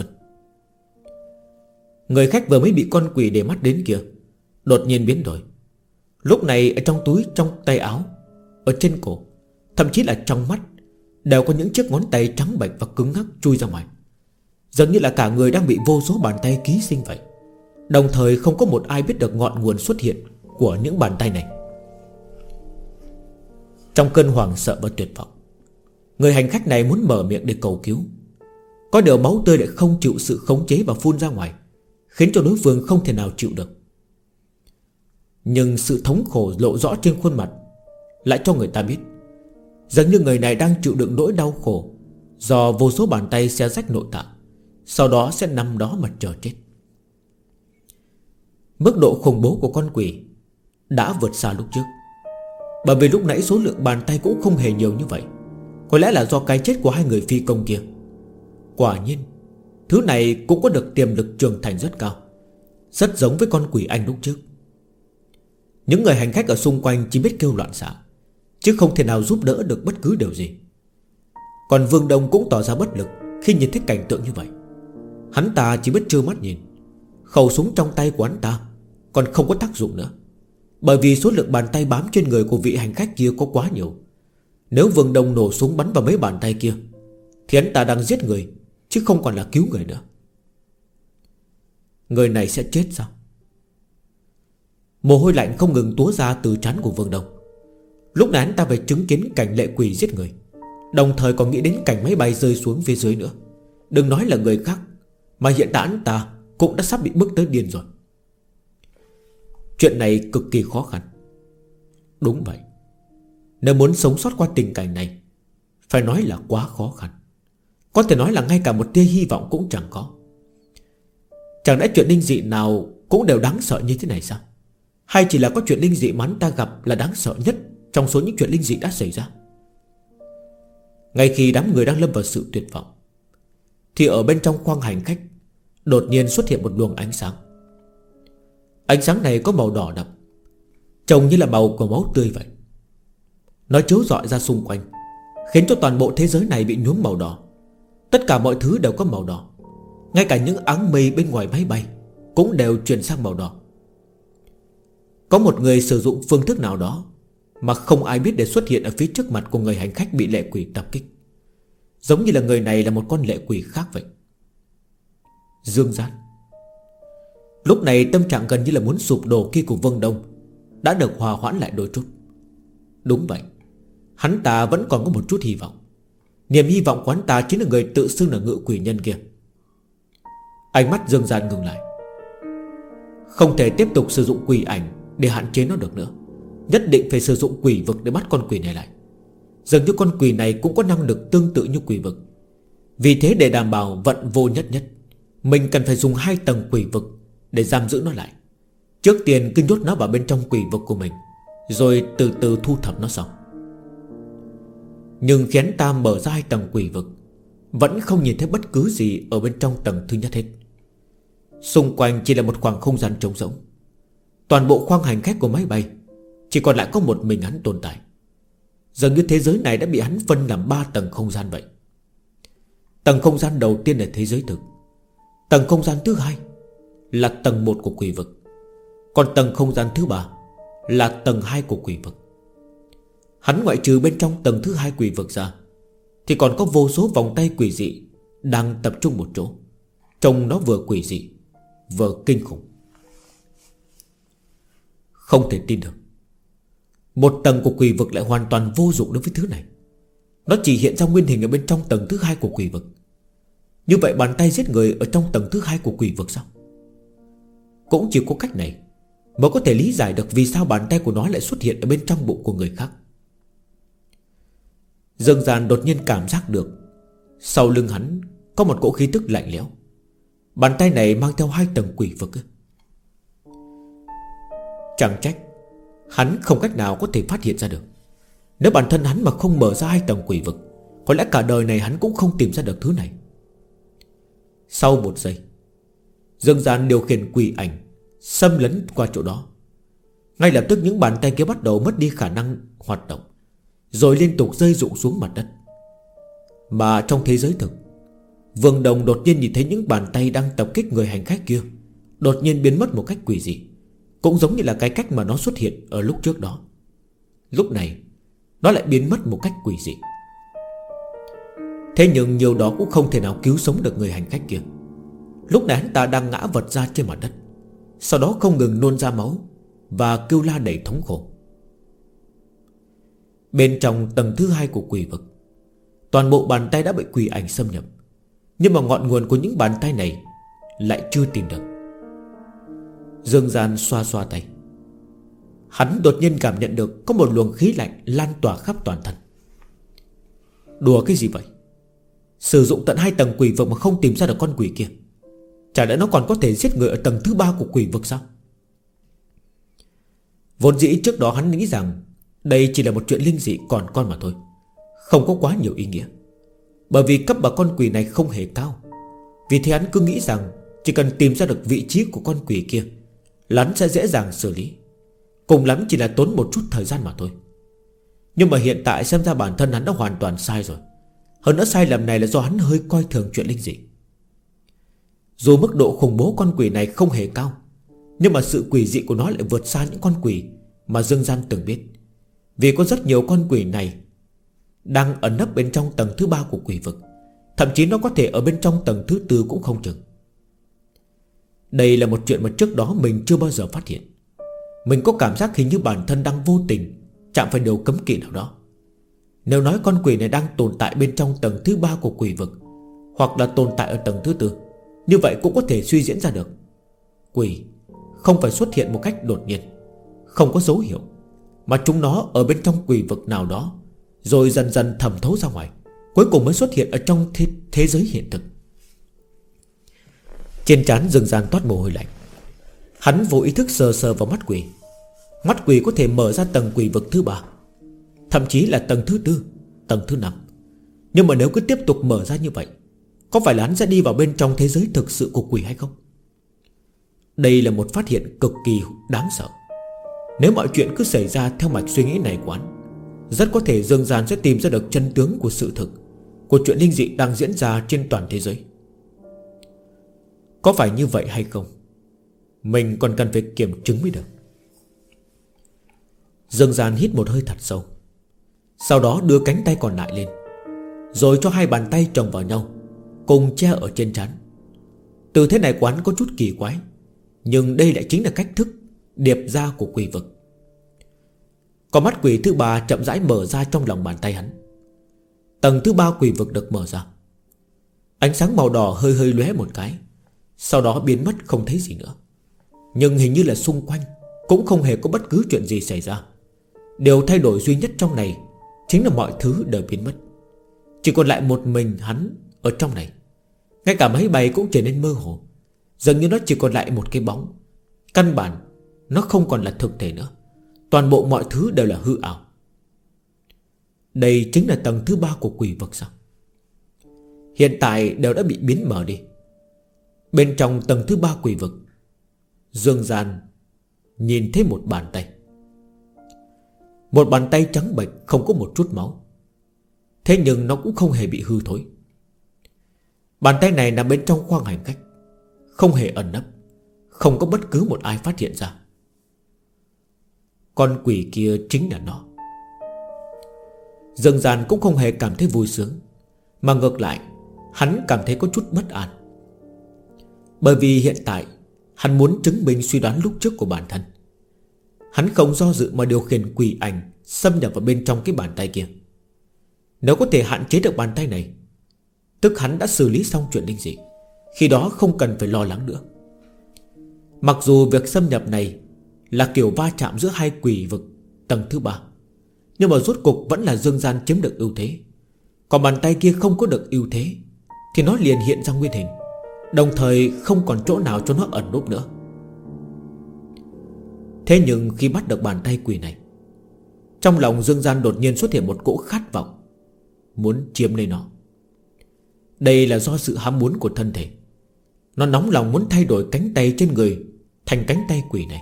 Người khách vừa mới bị con quỷ để mắt đến kia đột nhiên biến đổi. Lúc này ở trong túi, trong tay áo, ở trên cổ, thậm chí là trong mắt đều có những chiếc ngón tay trắng bệch và cứng ngắc chui ra ngoài. Giống như là cả người đang bị vô số bàn tay ký sinh vậy. Đồng thời không có một ai biết được ngọn nguồn xuất hiện của những bàn tay này. Trong cơn hoảng sợ và tuyệt vọng, người hành khách này muốn mở miệng để cầu cứu. Có điều máu tươi lại không chịu sự khống chế và phun ra ngoài, khiến cho đối phương không thể nào chịu được. Nhưng sự thống khổ lộ rõ trên khuôn mặt lại cho người ta biết giống như người này đang chịu đựng nỗi đau khổ do vô số bàn tay xé rách nội tạng, sau đó sẽ nằm đó mà chờ chết. Mức độ khủng bố của con quỷ đã vượt xa lúc trước. Bởi vì lúc nãy số lượng bàn tay cũng không hề nhiều như vậy. Có lẽ là do cái chết của hai người phi công kia. Quả nhiên thứ này cũng có được tiềm lực trưởng thành rất cao, rất giống với con quỷ anh lúc trước. Những người hành khách ở xung quanh chỉ biết kêu loạn xạ, chứ không thể nào giúp đỡ được bất cứ điều gì. Còn Vương Đông cũng tỏ ra bất lực khi nhìn thấy cảnh tượng như vậy. Hắn ta chỉ biết trơ mắt nhìn. Khẩu súng trong tay của hắn ta còn không có tác dụng nữa, bởi vì số lượng bàn tay bám trên người của vị hành khách kia có quá nhiều. Nếu Vương Đông nổ súng bắn vào mấy bàn tay kia thì hắn ta đang giết người, chứ không còn là cứu người nữa. Người này sẽ chết sao? Mồ hôi lạnh không ngừng túa ra từ trán của Vương Đông. Lúc này hắn ta phải chứng kiến cảnh lệ quỷ giết người, đồng thời còn nghĩ đến cảnh máy bay rơi xuống phía dưới nữa. Đừng nói là người khác, mà hiện tại hắn ta cũng đã sắp bị bức tới điên rồi. Chuyện này cực kỳ khó khăn. Đúng vậy, nếu muốn sống sót qua tình cảnh này, phải nói là quá khó khăn. Có thể nói là ngay cả một tia hy vọng cũng chẳng có. Chẳng lẽ chuyện linh dị nào cũng đều đáng sợ như thế này sao? Hay chỉ là có chuyện linh dị mà hắn ta gặp là đáng sợ nhất trong số những chuyện linh dị đã xảy ra? Ngay khi đám người đang lâm vào sự tuyệt vọng, thì ở bên trong khoang hành khách đột nhiên xuất hiện một luồng ánh sáng. Ánh sáng này có màu đỏ đậm, trông như là màu của máu tươi vậy. Nó chiếu rọi ra xung quanh, khiến cho toàn bộ thế giới này bị nhuốm màu đỏ. Tất cả mọi thứ đều có màu đỏ. Ngay cả những áng mây bên ngoài máy bay cũng đều chuyển sang màu đỏ. Có một người sử dụng phương thức nào đó mà không ai biết để xuất hiện ở phía trước mặt của người hành khách bị lệ quỷ tập kích. Giống như là người này là một con lệ quỷ khác vậy. Dương Gian. Lúc này tâm trạng gần như là muốn sụp đổ kia của Vương Đông đã được hòa hoãn lại đôi chút. Đúng vậy, hắn ta vẫn còn có một chút hy vọng. Niềm hy vọng của hắn ta chính là người tự xưng là ngự quỷ nhân kia. Ánh mắt Dương Gian ngừng lại. Không thể tiếp tục sử dụng quỷ ảnh để hạn chế nó được nữa. Nhất định phải sử dụng quỷ vực để bắt con quỷ này lại. Dường như con quỷ này cũng có năng lực tương tự như quỷ vực. Vì thế để đảm bảo vận vô nhất nhất, mình cần phải dùng 2 tầng quỷ vực để giam giữ nó lại. Trước tiên cứ nhốt nó vào bên trong quỷ vực của mình, rồi từ từ thu thập nó xong. Nhưng khi hắn ta mở ra 2 tầng quỷ vực, vẫn không nhìn thấy bất cứ gì ở bên trong tầng thứ nhất hết. Xung quanh chỉ là một khoảng không gian trống rỗng. Toàn bộ khoang hành khách của máy bay chỉ còn lại có một mình hắn tồn tại. Dường như thế giới này đã bị hắn phân làm 3 tầng không gian vậy. Tầng không gian đầu tiên là thế giới thực. Tầng không gian thứ hai là tầng 1 của quỷ vực. Còn tầng không gian thứ 3 là tầng 2 của quỷ vực. Hắn ngoại trừ bên trong tầng thứ 2 quỷ vực ra, thì còn có vô số vòng tay quỷ dị đang tập trung một chỗ. Trông nó vừa quỷ dị vừa kinh khủng. Không thể tin được, một tầng của quỷ vực lại hoàn toàn vô dụng đối với thứ này. Nó chỉ hiện ra nguyên hình ở bên trong tầng thứ 2 của quỷ vực. Như vậy bàn tay giết người ở trong tầng thứ 2 của quỷ vực sao? Cũng chỉ có cách này mới có thể lý giải được vì sao bàn tay của nó lại xuất hiện ở bên trong bụng của người khác. Dương Gian đột nhiên cảm giác được sau lưng hắn có một cỗ khí tức lạnh lẽo. Bàn tay này mang theo 2 tầng quỷ vực. Chẳng trách hắn không cách nào có thể phát hiện ra được. Nếu bản thân hắn mà không mở ra 2 tầng quỷ vực, có lẽ cả đời này hắn cũng không tìm ra được thứ này. Sau một giây, Dương Gian điều khiển quỷ ảnh xâm lấn qua chỗ đó. Ngay lập tức những bàn tay kia bắt đầu mất đi khả năng hoạt động, rồi liên tục rơi rụng xuống mặt đất. Mà trong thế giới thực, Vương Đồng đột nhiên nhìn thấy những bàn tay đang tập kích người hành khách kia đột nhiên biến mất một cách quỷ dị, cũng giống như là cái cách mà nó xuất hiện ở lúc trước đó. Lúc này nó lại biến mất một cách quỷ dị. Thế nhưng nhiều đó cũng không thể nào cứu sống được người hành khách kia. Lúc này hắn ta đang ngã vật ra trên mặt đất, sau đó không ngừng nôn ra máu và kêu la đầy thống khổ. Bên trong tầng thứ 2 của quỷ vực, toàn bộ bàn tay đã bị quỷ ảnh xâm nhập, nhưng mà ngọn nguồn của những bàn tay này lại chưa tìm được. Dương Gian xoa xoa tay. Hắn đột nhiên cảm nhận được có một luồng khí lạnh lan tỏa khắp toàn thân. Đùa cái gì vậy? Sử dụng tận 2 tầng quỷ vực mà không tìm ra được con quỷ kia, chả lẽ nó còn có thể giết người ở tầng thứ 3 của quỷ vực sao? Vốn dĩ trước đó hắn nghĩ rằng đây chỉ là một chuyện linh dị còn con mà thôi, không có quá nhiều ý nghĩa. Bởi vì cấp bậc con quỷ này không hề cao. Vì thế hắn cứ nghĩ rằng chỉ cần tìm ra được vị trí của con quỷ kia là hắn sẽ dễ dàng xử lý, cùng lắm chỉ là tốn một chút thời gian mà thôi. Nhưng mà hiện tại xem ra bản thân hắn đã hoàn toàn sai rồi. Hơn nữa sai lầm này là do hắn hơi coi thường chuyện linh dị. Dù mức độ khủng bố con quỷ này không hề cao, nhưng mà sự quỷ dị của nó lại vượt xa những con quỷ mà Dương Gian từng biết. Vì có rất nhiều con quỷ này đang ẩn nấp bên trong tầng thứ 3 của quỷ vực, thậm chí nó có thể ở bên trong tầng thứ 4 cũng không chừng. Đây là một chuyện mà trước đó mình chưa bao giờ phát hiện. Mình có cảm giác hình như bản thân đang vô tình chạm phải điều cấm kỵ nào đó. Nếu nói con quỷ này đang tồn tại bên trong tầng thứ 3 của quỷ vực, hoặc là tồn tại ở tầng thứ 4, như vậy cũng có thể suy diễn ra được. Quỷ không phải xuất hiện một cách đột nhiên, không có dấu hiệu, mà chúng nó ở bên trong quỷ vực nào đó, rồi dần dần thẩm thấu ra ngoài, cuối cùng mới xuất hiện ở trong thế giới hiện thực. Trên trán Dương Gian toát mồ hôi lạnh. Hắn vô ý thức sờ sờ vào mắt quỷ. Mắt quỷ có thể mở ra tầng quỷ vực thứ 3, thậm chí là tầng thứ 4, tầng thứ 5. Nhưng mà nếu cứ tiếp tục mở ra như vậy, có phải là hắn sẽ đi vào bên trong thế giới thực sự của quỷ hay không? Đây là một phát hiện cực kỳ đáng sợ. Nếu mọi chuyện cứ xảy ra theo mạch suy nghĩ này của hắn, rất có thể Dương Gian sẽ tìm ra được chân tướng của sự thực, của chuyện linh dị đang diễn ra trên toàn thế giới. Có phải như vậy hay không, mình còn cần phải kiểm chứng mới được. Dương Gian hít một hơi thật sâu, sau đó đưa cánh tay còn lại lên, rồi cho hai bàn tay chồng vào nhau, cùng che ở trên trán. Tư thế này của hắn có chút kỳ quái, nhưng đây lại chính là cách thức điệp ra của quỷ vực. Con mắt quỷ thứ 3 chậm rãi mở ra trong lòng bàn tay hắn. Tầng thứ 3 quỷ vực được mở ra. Ánh sáng màu đỏ hơi hơi lóe một cái, sau đó biến mất không thấy gì nữa. Nhưng hình như là xung quanh cũng không hề có bất cứ chuyện gì xảy ra. Điều thay đổi duy nhất trong này chính là mọi thứ đều biến mất. Chỉ còn lại một mình hắn ở trong này. Ngay cả máy bay cũng trở nên mơ hồ, dường như nó chỉ còn lại một cái bóng. Căn bản nó không còn là thực thể nữa. Toàn bộ mọi thứ đều là hư ảo. Đây chính là tầng thứ 3 của quỷ vực sao? Hiện tại đều đã bị biến mờ đi. Bên trong tầng thứ 3 quỷ vực, Dương Gian nhìn thấy một bàn tay. Một bàn tay trắng bệch, không có một chút máu. Thế nhưng nó cũng không hề bị hư thối. Bàn tay này nằm bên trong khoang hành khách, không hề ẩn nấp, không có bất cứ một ai phát hiện ra. Con quỷ kia chính là nó. Dương Gian cũng không hề cảm thấy vui sướng, mà ngược lại hắn cảm thấy có chút bất an. Bởi vì hiện tại hắn muốn chứng minh suy đoán lúc trước của bản thân. Hắn không do dự mà điều khiển quỷ ảnh xâm nhập vào bên trong cái bàn tay kia. Nếu có thể hạn chế được bàn tay này, tức hắn đã xử lý xong chuyện linh dị, khi đó không cần phải lo lắng nữa. Mặc dù việc xâm nhập này là kiểu va chạm giữa hai quỷ vực tầng thứ 3, nhưng mà rốt cục vẫn là Dương Gian chiếm được ưu thế. Còn bàn tay kia không có được ưu thế thì nó liền hiện ra nguyên hình, đồng thời không còn chỗ nào cho nó ẩn núp nữa. Thế nhưng khi bắt được bàn tay quỷ này, trong lòng Dương Gian đột nhiên xuất hiện một cỗ khát vọng muốn chiếm lấy nó. Đây là do sự ham muốn của thân thể. Nó nóng lòng muốn thay đổi cánh tay trên người thành cánh tay quỷ này.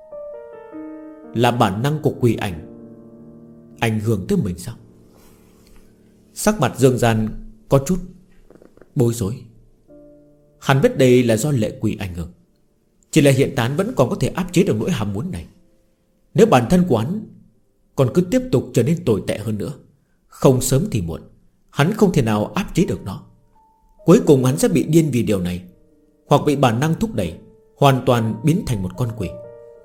Là bản năng của quỷ ảnh hưởng tới mình sao? Sắc mặt Dương Gian có chút bối rối. Hắn biết đây là do lệ quỷ ảnh hưởng, chỉ là hiện tại vẫn còn có thể áp chế được nỗi ham muốn này. Nếu bản thân của hắn còn cứ tiếp tục trở nên tồi tệ hơn nữa, không sớm thì muộn hắn không thể nào áp chế được nó. Cuối cùng hắn sẽ bị điên vì điều này, hoặc bị bản năng thúc đẩy, hoàn toàn biến thành một con quỷ.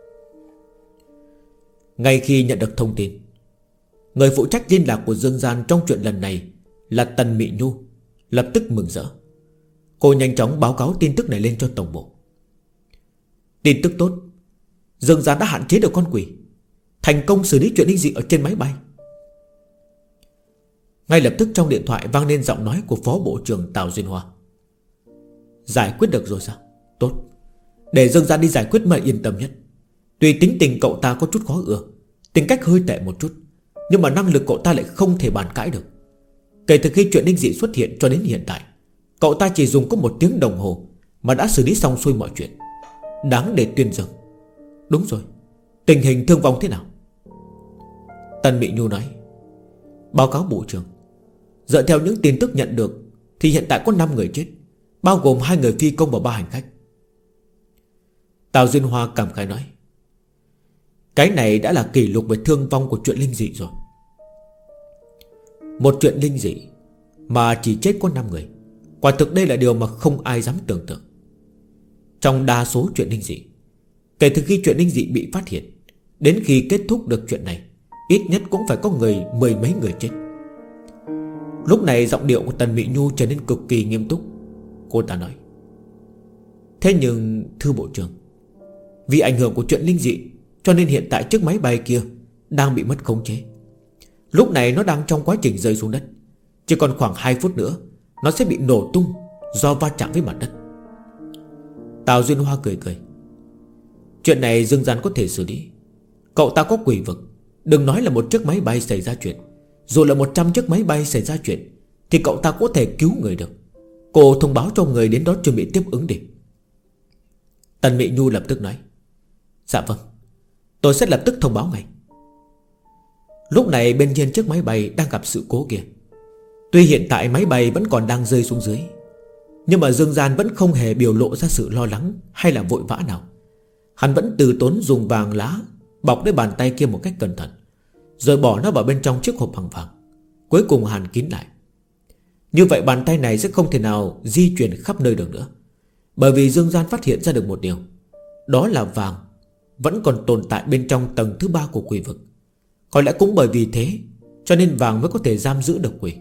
Ngay khi nhận được thông tin, người phụ trách liên lạc của Dương Gian trong chuyện lần này là Tần Mị Nhu lập tức mừng rỡ. Cô nhanh chóng báo cáo tin tức này lên cho tổng bộ. Tin tức tốt, Dương Gian đã hạn chế được con quỷ, thành công xử lý chuyện linh dị ở trên máy bay. Ngay lập tức trong điện thoại vang lên giọng nói của Phó Bộ trưởng Tào Duyên Hoa. Giải quyết được rồi sao? Tốt, để Dương Gian đi giải quyết mà yên tâm nhất. Tuy tính tình cậu ta có chút khó ưa, tính cách hơi tệ một chút, nhưng mà năng lực cậu ta lại không thể bàn cãi được. Kể từ khi chuyện linh dị xuất hiện cho đến hiện tại, cậu ta chỉ dùng có 1 tiếng đồng hồ mà đã xử lý xong xuôi mọi chuyện, đáng để tuyên dương. Đúng rồi, tình hình thương vong thế nào? Tần Mị Nhu nói. Báo cáo Bộ trưởng, dựa theo những tin tức nhận được thì hiện tại có 5 người chết, bao gồm 2 người phi công và 3 hành khách. Tào Duyên Hoa cảm khái nói. Cái này đã là kỷ lục về thương vong của chuyện linh dị rồi. Một chuyện linh dị mà chỉ chết có 5 người, quả thực đây là điều mà không ai dám tưởng tượng. Trong đa số chuyện linh dị, kể từ khi chuyện linh dị bị phát hiện, Đến khi kết thúc được chuyện này, ít nhất cũng phải có mười mấy người chết. Lúc này giọng điệu của Tần Mị Nhu trở nên cực kỳ nghiêm túc. Cô ta nói: thế nhưng thưa bộ trưởng, vì ảnh hưởng của chuyện linh dị, cho nên hiện tại chiếc máy bay kia đang bị mất khống chế. Lúc này nó đang trong quá trình rơi xuống đất. Chỉ còn khoảng 2 phút nữa nó sẽ bị nổ tung do va chạm với mặt đất. Tào Duyên Hoa cười cười: chuyện này Dương Gian có thể xử lý. Cậu ta có quỷ vực. Đừng nói là một chiếc máy bay xảy ra chuyện, dù là 100 chiếc máy bay xảy ra chuyện thì cậu ta có thể cứu người được. Cô thông báo cho người đến đó chuẩn bị tiếp ứng đi. Tần Mị Nhu lập tức nói: dạ vâng, tôi sẽ lập tức thông báo ngay. Lúc này bên trên chiếc máy bay đang gặp sự cố kia. Tuy hiện tại máy bay vẫn còn đang rơi xuống dưới, nhưng mà Dương Gian vẫn không hề biểu lộ ra sự lo lắng hay là vội vã nào. Hắn vẫn từ tốn dùng vàng lá bọc lấy bàn tay kia một cách cẩn thận, rồi bỏ nó vào bên trong chiếc hộp bằng vàng, cuối cùng hàn kín lại. Như vậy bàn tay này sẽ không thể nào di chuyển khắp nơi được nữa. Bởi vì Dương Gian phát hiện ra được một điều, đó là vàng vẫn còn tồn tại bên trong tầng thứ 3 của quỷ vực. Có lẽ cũng bởi vì thế cho nên vàng mới có thể giam giữ được quỷ.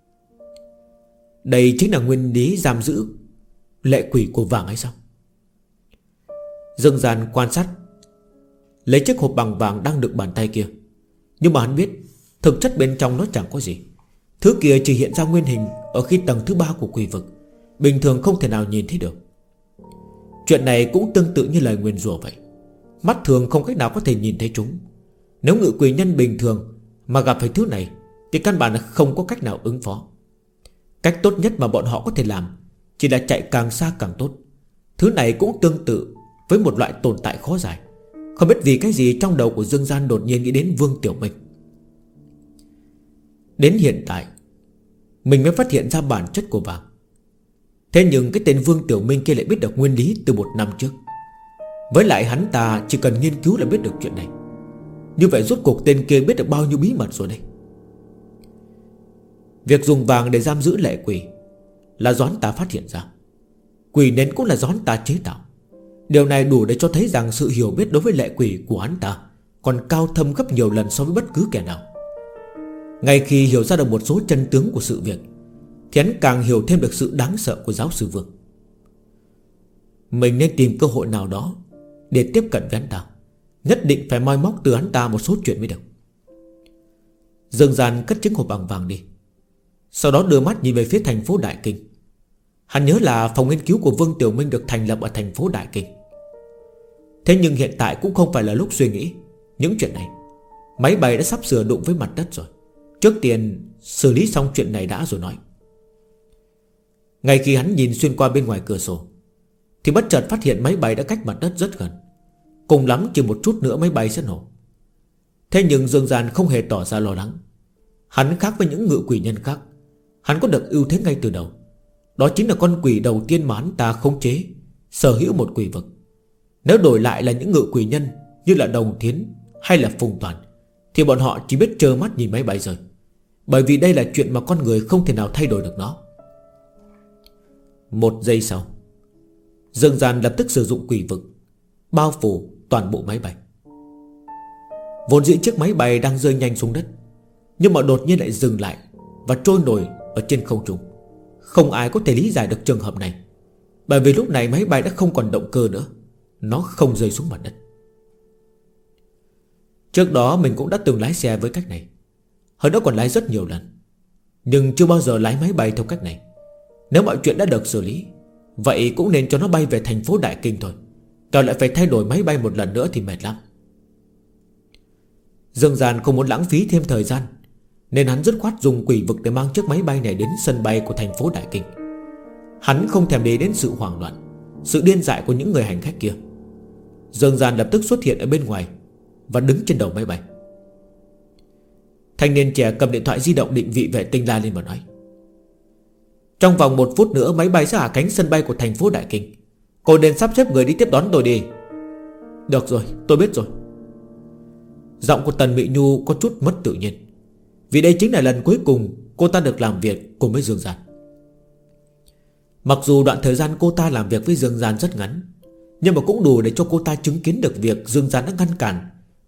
Đây chính là nguyên lý giam giữ lệ quỷ của vàng hay sao? Dương Gian quan sát lấy chiếc hộp bằng vàng đang đựng bàn tay kia, nhưng mà hắn biết thực chất bên trong nó chẳng có gì. Thứ kia chỉ hiện ra nguyên hình ở khi tầng thứ 3 của quỷ vực, bình thường không thể nào nhìn thấy được. Chuyện này cũng tương tự như lời nguyền rủa vậy. Mắt thường không cách nào có thể nhìn thấy chúng. Nếu ngự quỷ nhân bình thường mà gặp phải thứ này thì căn bản là không có cách nào ứng phó. Cách tốt nhất mà bọn họ có thể làm chỉ là chạy càng xa càng tốt. Thứ này cũng tương tự với một loại tồn tại khó giải. Không biết vì cái gì trong đầu của Dương Gian đột nhiên nghĩ đến Vương Tiểu Minh. Đến hiện tại mình mới phát hiện ra bản chất của vàng. Thế nhưng cái tên Vương Tiểu Minh kia lại biết được nguyên lý từ 1 năm trước. Với lại hắn ta chỉ cần nghiên cứu là biết được chuyện này. Như vậy rốt cuộc tên kia biết được bao nhiêu bí mật rồi đây. Việc dùng vàng để giam giữ lệ quỷ là do hắn ta phát hiện ra. Quỷ nến cũng là do hắn ta chế tạo. Điều này đủ để cho thấy rằng sự hiểu biết đối với lệ quỷ của hắn ta còn cao thâm gấp nhiều lần so với bất cứ kẻ nào. Ngay khi hiểu ra được một số chân tướng của sự việc thì hắn càng hiểu thêm được sự đáng sợ của giáo sư Vương. Mình nên tìm cơ hội nào đó để tiếp cận với hắn ta. Nhất định phải moi móc từ hắn ta một số chuyện mới được. Dương Gian cất chiếc hộp bằng vàng đi, sau đó đưa mắt nhìn về phía thành phố Đại Kinh. Hắn nhớ là phòng nghiên cứu của Vương Tiểu Minh được thành lập ở thành phố Đại Kinh. Thế nhưng hiện tại cũng không phải là lúc suy nghĩ những chuyện này. Máy bay đã sắp sửa đụng với mặt đất rồi. Trước tiên xử lý xong chuyện này đã rồi nói. Ngay khi hắn nhìn xuyên qua bên ngoài cửa sổ thì bất chợt phát hiện máy bay đã cách mặt đất rất gần. Cùng lắm chỉ một chút nữa máy bay sẽ nổ. Thế nhưng Dương Gian không hề tỏ ra lo lắng. Hắn khác với những ngự quỷ nhân khác. Hắn có được ưu thế ngay từ đầu. Đó chính là con quỷ đầu tiên mà hắn ta khống chế, sở hữu một quỷ vực. Nếu đổi lại là những ngự quỷ nhân như là Đồng Thiến hay là Phùng Toàn thì bọn họ chỉ biết trơ mắt nhìn máy bay rơi. Bởi vì đây là chuyện mà con người không thể nào thay đổi được nó. 1 giây sau, Dương Gian lập tức sử dụng quỷ vực bao phủ toàn bộ máy bay. Vốn dĩ chiếc máy bay đang rơi nhanh xuống đất, nhưng mà đột nhiên lại dừng lại và trôi nổi ở trên không trung. Không ai có thể lý giải được trường hợp này, bởi vì lúc này máy bay đã không còn động cơ nữa. Nó không rơi xuống mặt đất. Trước đó mình cũng đã từng lái xe với cách này, hơn nữa còn lái rất nhiều lần, nhưng chưa bao giờ lái máy bay theo cách này. Nếu mọi chuyện đã được xử lý, vậy cũng nên cho nó bay về thành phố Đại Kinh thôi. Còn lại phải thay đổi máy bay một lần nữa thì mệt lắm. Dương Gian không muốn lãng phí thêm thời gian, nên hắn dứt khoát dùng quỷ vực để mang chiếc máy bay này đến sân bay của thành phố Đại Kinh. Hắn không thèm để đến sự hoảng loạn, sự điên dại của những người hành khách kia. Dương Gian lập tức xuất hiện ở bên ngoài và đứng trên đầu máy bay. Thanh niên trẻ cầm điện thoại di động định vị vệ tinh la lên và nói: trong vòng 1 phút nữa máy bay sẽ hạ cánh sân bay của thành phố Đại Kinh. Cô nên sắp xếp người đi tiếp đón tôi đi. Được rồi, tôi biết rồi. Giọng của Tần Mị Nhu có chút mất tự nhiên, vì đây chính là lần cuối cùng cô ta được làm việc cùng với Dương Gian. Mặc dù đoạn thời gian cô ta làm việc với Dương Gian rất ngắn, nhưng mà cũng đủ để cho cô ta chứng kiến được việc Dương Gian đã ngăn cản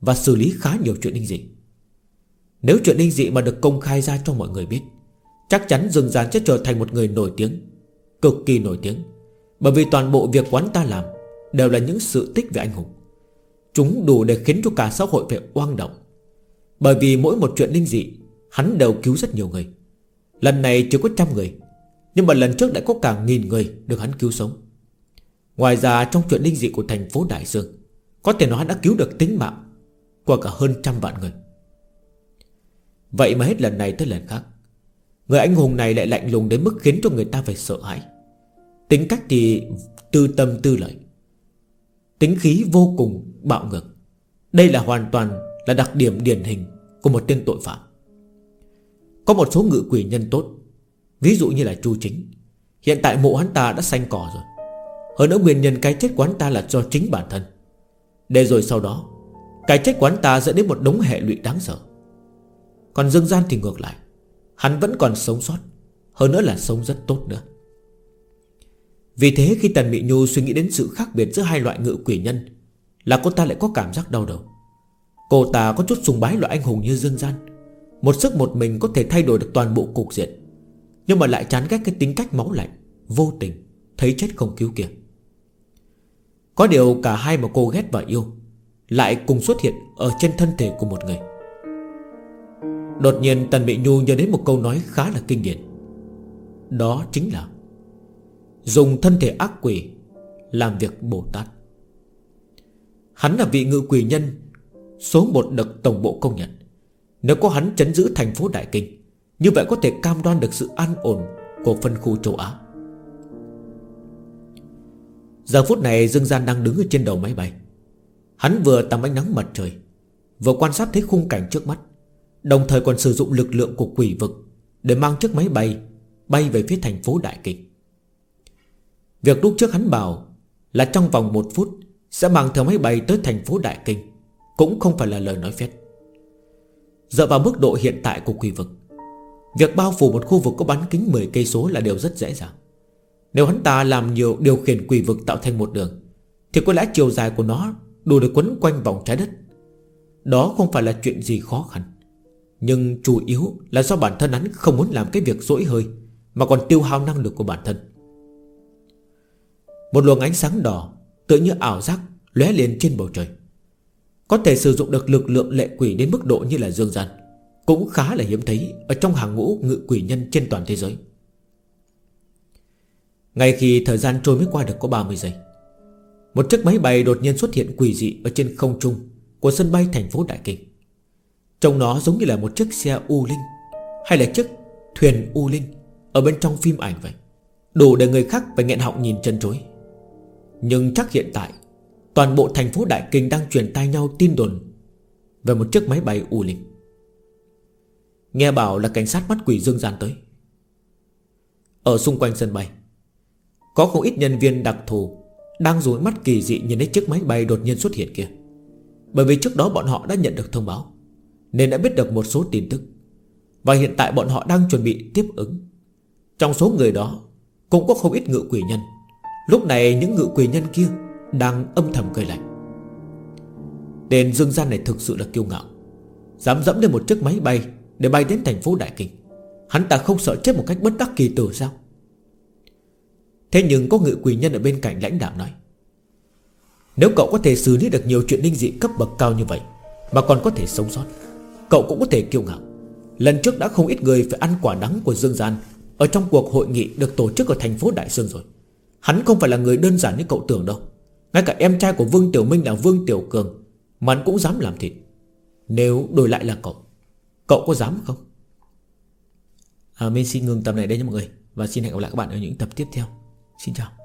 và xử lý khá nhiều chuyện linh dị. Nếu chuyện linh dị mà được công khai ra cho mọi người biết, chắc chắn Dương Gian sẽ trở thành một người nổi tiếng, cực kỳ nổi tiếng. Bởi vì toàn bộ việc quán ta làm đều là những sự tích về anh hùng. Chúng đủ để khiến cho cả xã hội phải oang động. Bởi vì mỗi một chuyện linh dị hắn đều cứu rất nhiều người. Lần này chỉ có 100 người, nhưng mà lần trước đã có cả 1000 người được hắn cứu sống. Ngoài ra trong chuyện linh dị của thành phố Đại Dương, có thể nói hắn đã cứu được tính mạng của cả hơn 100 vạn người. Vậy mà hết lần này tới lần khác, người anh hùng này lại lạnh lùng đến mức khiến cho người ta phải sợ hãi. Tính cách thì tư tâm tư lợi, tính khí vô cùng bạo ngược. Đây là hoàn toàn là đặc điểm điển hình của một tên tội phạm. Có một số ngự quỷ nhân tốt, ví dụ như là Chu Chính. Hiện tại mộ hắn ta đã xanh cỏ rồi. Hơn nữa nguyên nhân cái chết của hắn ta là do chính bản thân. Để rồi sau đó cái chết của hắn ta dẫn đến một đống hệ lụy đáng sợ. Còn Dương Gian thì ngược lại, hắn vẫn còn sống sót, hơn nữa là sống rất tốt nữa. Vì thế khi Tần Mị Nhu suy nghĩ đến sự khác biệt giữa hai loại ngự quỷ nhân, là cô ta lại có cảm giác đau đầu. Cô ta có chút sùng bái loại anh hùng như Dương Gian, một sức một mình có thể thay đổi được toàn bộ cục diện, nhưng mà lại chán ghét cái tính cách máu lạnh, vô tình, thấy chết không cứu kia. Có điều cả hai mà cô ghét và yêu lại cùng xuất hiện ở trên thân thể của một người. Đột nhiên Tần Mị Nhu nhớ đến một câu nói khá là kinh điển. Đó chính là dùng thân thể ác quỷ làm việc Bồ Tát. Hắn là vị ngự quỷ nhân số 1 được tổng bộ công nhận. Nếu có hắn trấn giữ thành phố Đại Kinh, như vậy có thể cam đoan được sự an ổn của phân khu châu Á. Giờ phút này Dương Gian đang đứng ở trên đầu máy bay. Hắn vừa tắm ánh nắng mặt trời, vừa quan sát thấy khung cảnh trước mắt, đồng thời còn sử dụng lực lượng của quỷ vực để mang chiếc máy bay bay về phía thành phố Đại Kinh. Việc lúc trước hắn bảo là trong vòng 1 phút sẽ mang theo máy bay tới thành phố Đại Kinh cũng không phải là lời nói phét. Dựa vào mức độ hiện tại của quỷ vực, việc bao phủ một khu vực có bán kính 10 cây số là điều rất dễ dàng. Nếu hắn ta làm nhiều điều khiển quỷ vực tạo thành một đường, thì có lẽ chiều dài của nó đủ để quấn quanh vòng trái đất. Đó không phải là chuyện gì khó khăn, nhưng chủ yếu là do bản thân hắn không muốn làm cái việc dỗi hơi, mà còn tiêu hao năng lực của bản thân. Một luồng ánh sáng đỏ tựa như ảo giác lóe lên trên bầu trời. Có thể sử dụng được lực lượng lệ quỷ đến mức độ như là Dương Gian cũng khá là hiếm thấy ở trong hàng ngũ ngự quỷ nhân trên toàn thế giới. Ngay khi thời gian trôi mới qua được có 30 giây, một chiếc máy bay đột nhiên xuất hiện quỷ dị ở trên không trung của sân bay thành phố Đại Kinh. Trông nó giống như là một chiếc xe U Linh, hay là chiếc thuyền U Linh ở bên trong phim ảnh vậy, đủ để người khác phải nghẹn họng nhìn chân chối. Nhưng chắc hiện tại toàn bộ thành phố Đại Kinh đang truyền tai nhau tin đồn về một chiếc máy bay U Linh. Nghe bảo là cảnh sát bắt quỷ Dương Gian tới. Ở xung quanh sân bay có không ít nhân viên đặc thù đang dùng ánh mắt kỳ dị nhìn thấy chiếc máy bay đột nhiên xuất hiện kia. Bởi vì trước đó bọn họ đã nhận được thông báo, nên đã biết được một số tin tức, và hiện tại bọn họ đang chuẩn bị tiếp ứng. Trong số người đó cũng có không ít ngự quỷ nhân. Lúc này những ngự quỷ nhân kia đang âm thầm cười lạnh. Tên Dương Gian này thực sự là kiêu ngạo, dám dẫm lên một chiếc máy bay để bay đến thành phố Đại Kinh. Hắn ta không sợ chết một cách bất đắc kỳ tử sao? Thế nhưng có ngự quỷ nhân ở bên cạnh lãnh đạo nói: nếu cậu có thể xử lý được nhiều chuyện linh dị cấp bậc cao như vậy mà còn có thể sống sót, cậu cũng có thể kiêu ngạo. Lần trước đã không ít người phải ăn quả đắng của Dương Gian ở trong cuộc hội nghị được tổ chức ở thành phố Đại Dương rồi. Hắn không phải là người đơn giản như cậu tưởng đâu. Ngay cả em trai của Vương Tiểu Minh là Vương Tiểu Cường mà hắn cũng dám làm thịt. Nếu đổi lại là cậu, cậu có dám không? Mình xin ngừng tập này đây nha mọi người, và xin hẹn gặp lại các bạn ở những tập tiếp theo. Xin chào.